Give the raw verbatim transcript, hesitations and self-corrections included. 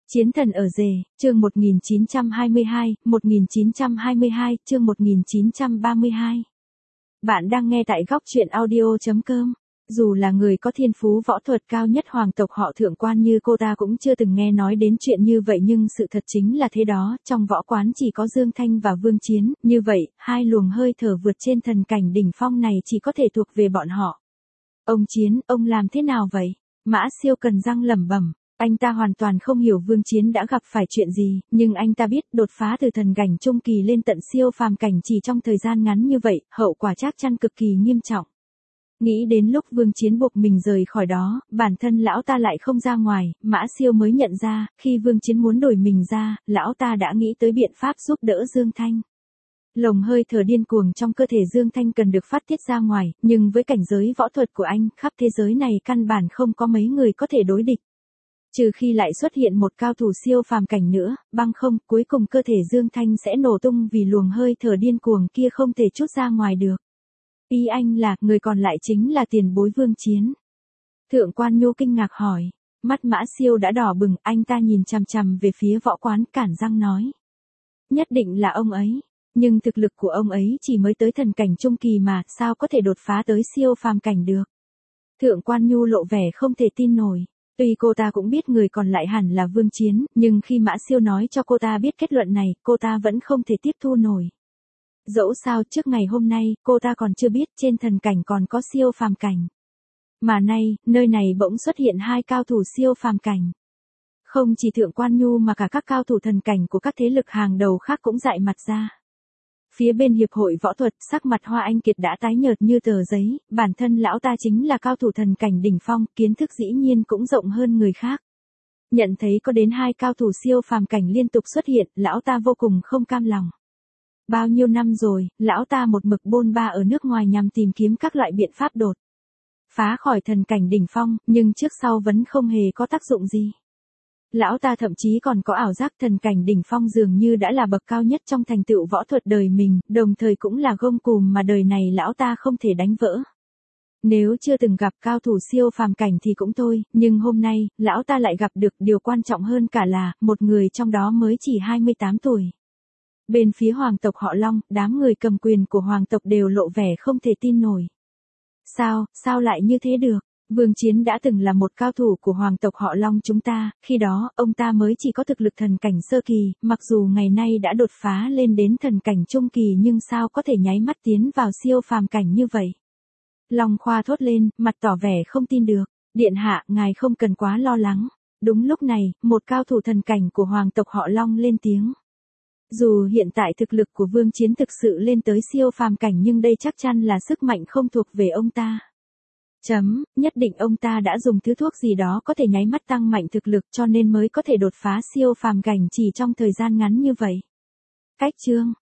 Chiến thần ở rể, chương một nghìn chín trăm hai mươi hai, một nghìn chín trăm hai mươi hai, chương một nghìn chín trăm ba mươi hai. Bạn đang nghe tại góc truyện audio chấm com. Dù là người có thiên phú võ thuật cao nhất hoàng tộc họ Thượng Quan như cô ta cũng chưa từng nghe nói đến chuyện như vậy, nhưng sự thật chính là thế đó, trong võ quán chỉ có Dương Thanh và Vương Chiến, như vậy, hai luồng hơi thở vượt trên thần cảnh đỉnh phong này chỉ có thể thuộc về bọn họ. Ông Chiến, ông làm thế nào vậy? Mã Siêu Cần răng lẩm bẩm. Anh ta hoàn toàn không hiểu Vương Chiến đã gặp phải chuyện gì, nhưng anh ta biết đột phá từ thần cảnh trung kỳ lên tận siêu phàm cảnh chỉ trong thời gian ngắn như vậy, hậu quả chắc chắn cực kỳ nghiêm trọng. Nghĩ đến lúc Vương Chiến buộc mình rời khỏi đó, bản thân lão ta lại không ra ngoài, Mã Siêu mới nhận ra, khi Vương Chiến muốn đổi mình ra, lão ta đã nghĩ tới biện pháp giúp đỡ Dương Thanh. Lồng hơi thở điên cuồng trong cơ thể Dương Thanh cần được phát tiết ra ngoài, nhưng với cảnh giới võ thuật của anh, khắp thế giới này căn bản không có mấy người có thể đối địch. Trừ khi lại xuất hiện một cao thủ siêu phàm cảnh nữa, bằng không, cuối cùng cơ thể Dương Thanh sẽ nổ tung vì luồng hơi thở điên cuồng kia không thể trút ra ngoài được. Ý anh là, người còn lại chính là tiền bối Vương Chiến. Thượng Quan Nhu kinh ngạc hỏi. Mắt Mã Siêu đã đỏ bừng, anh ta nhìn chằm chằm về phía võ quán, cản răng nói. Nhất định là ông ấy. Nhưng thực lực của ông ấy chỉ mới tới thần cảnh trung kỳ mà, sao có thể đột phá tới siêu phàm cảnh được. Thượng Quan Nhu lộ vẻ không thể tin nổi. Tuy cô ta cũng biết người còn lại hẳn là Vương Chiến, nhưng khi Mã Siêu nói cho cô ta biết kết luận này, cô ta vẫn không thể tiếp thu nổi. Dẫu sao trước ngày hôm nay, cô ta còn chưa biết trên thần cảnh còn có siêu phàm cảnh. Mà nay, nơi này bỗng xuất hiện hai cao thủ siêu phàm cảnh. Không chỉ Thượng Quan Nhu mà cả các cao thủ thần cảnh của các thế lực hàng đầu khác cũng dại mặt ra. Phía bên hiệp hội võ thuật, sắc mặt Hoa Anh Kiệt đã tái nhợt như tờ giấy, bản thân lão ta chính là cao thủ thần cảnh đỉnh phong, kiến thức dĩ nhiên cũng rộng hơn người khác. Nhận thấy có đến hai cao thủ siêu phàm cảnh liên tục xuất hiện, lão ta vô cùng không cam lòng. Bao nhiêu năm rồi, lão ta một mực bôn ba ở nước ngoài nhằm tìm kiếm các loại biện pháp đột phá khỏi thần cảnh đỉnh phong, nhưng trước sau vẫn không hề có tác dụng gì. Lão ta thậm chí còn có ảo giác thần cảnh đỉnh phong dường như đã là bậc cao nhất trong thành tựu võ thuật đời mình, đồng thời cũng là gông cùm mà đời này lão ta không thể đánh vỡ. Nếu chưa từng gặp cao thủ siêu phàm cảnh thì cũng thôi, nhưng hôm nay, lão ta lại gặp được, điều quan trọng hơn cả là, một người trong đó mới chỉ hai mươi tám tuổi. Bên phía hoàng tộc họ Long, đám người cầm quyền của hoàng tộc đều lộ vẻ không thể tin nổi. Sao, sao lại như thế được? Vương Chiến đã từng là một cao thủ của hoàng tộc họ Long chúng ta, khi đó, ông ta mới chỉ có thực lực thần cảnh sơ kỳ, mặc dù ngày nay đã đột phá lên đến thần cảnh trung kỳ nhưng sao có thể nháy mắt tiến vào siêu phàm cảnh như vậy? Long Khoa thốt lên, mặt tỏ vẻ không tin được. Điện hạ, ngài không cần quá lo lắng. Đúng lúc này, một cao thủ thần cảnh của hoàng tộc họ Long lên tiếng. Dù hiện tại thực lực của Vương Chiến thực sự lên tới siêu phàm cảnh nhưng đây chắc chắn là sức mạnh không thuộc về ông ta. Chấm, nhất định ông ta đã dùng thứ thuốc gì đó có thể nháy mắt tăng mạnh thực lực cho nên mới có thể đột phá siêu phàm cảnh chỉ trong thời gian ngắn như vậy. Cách chương,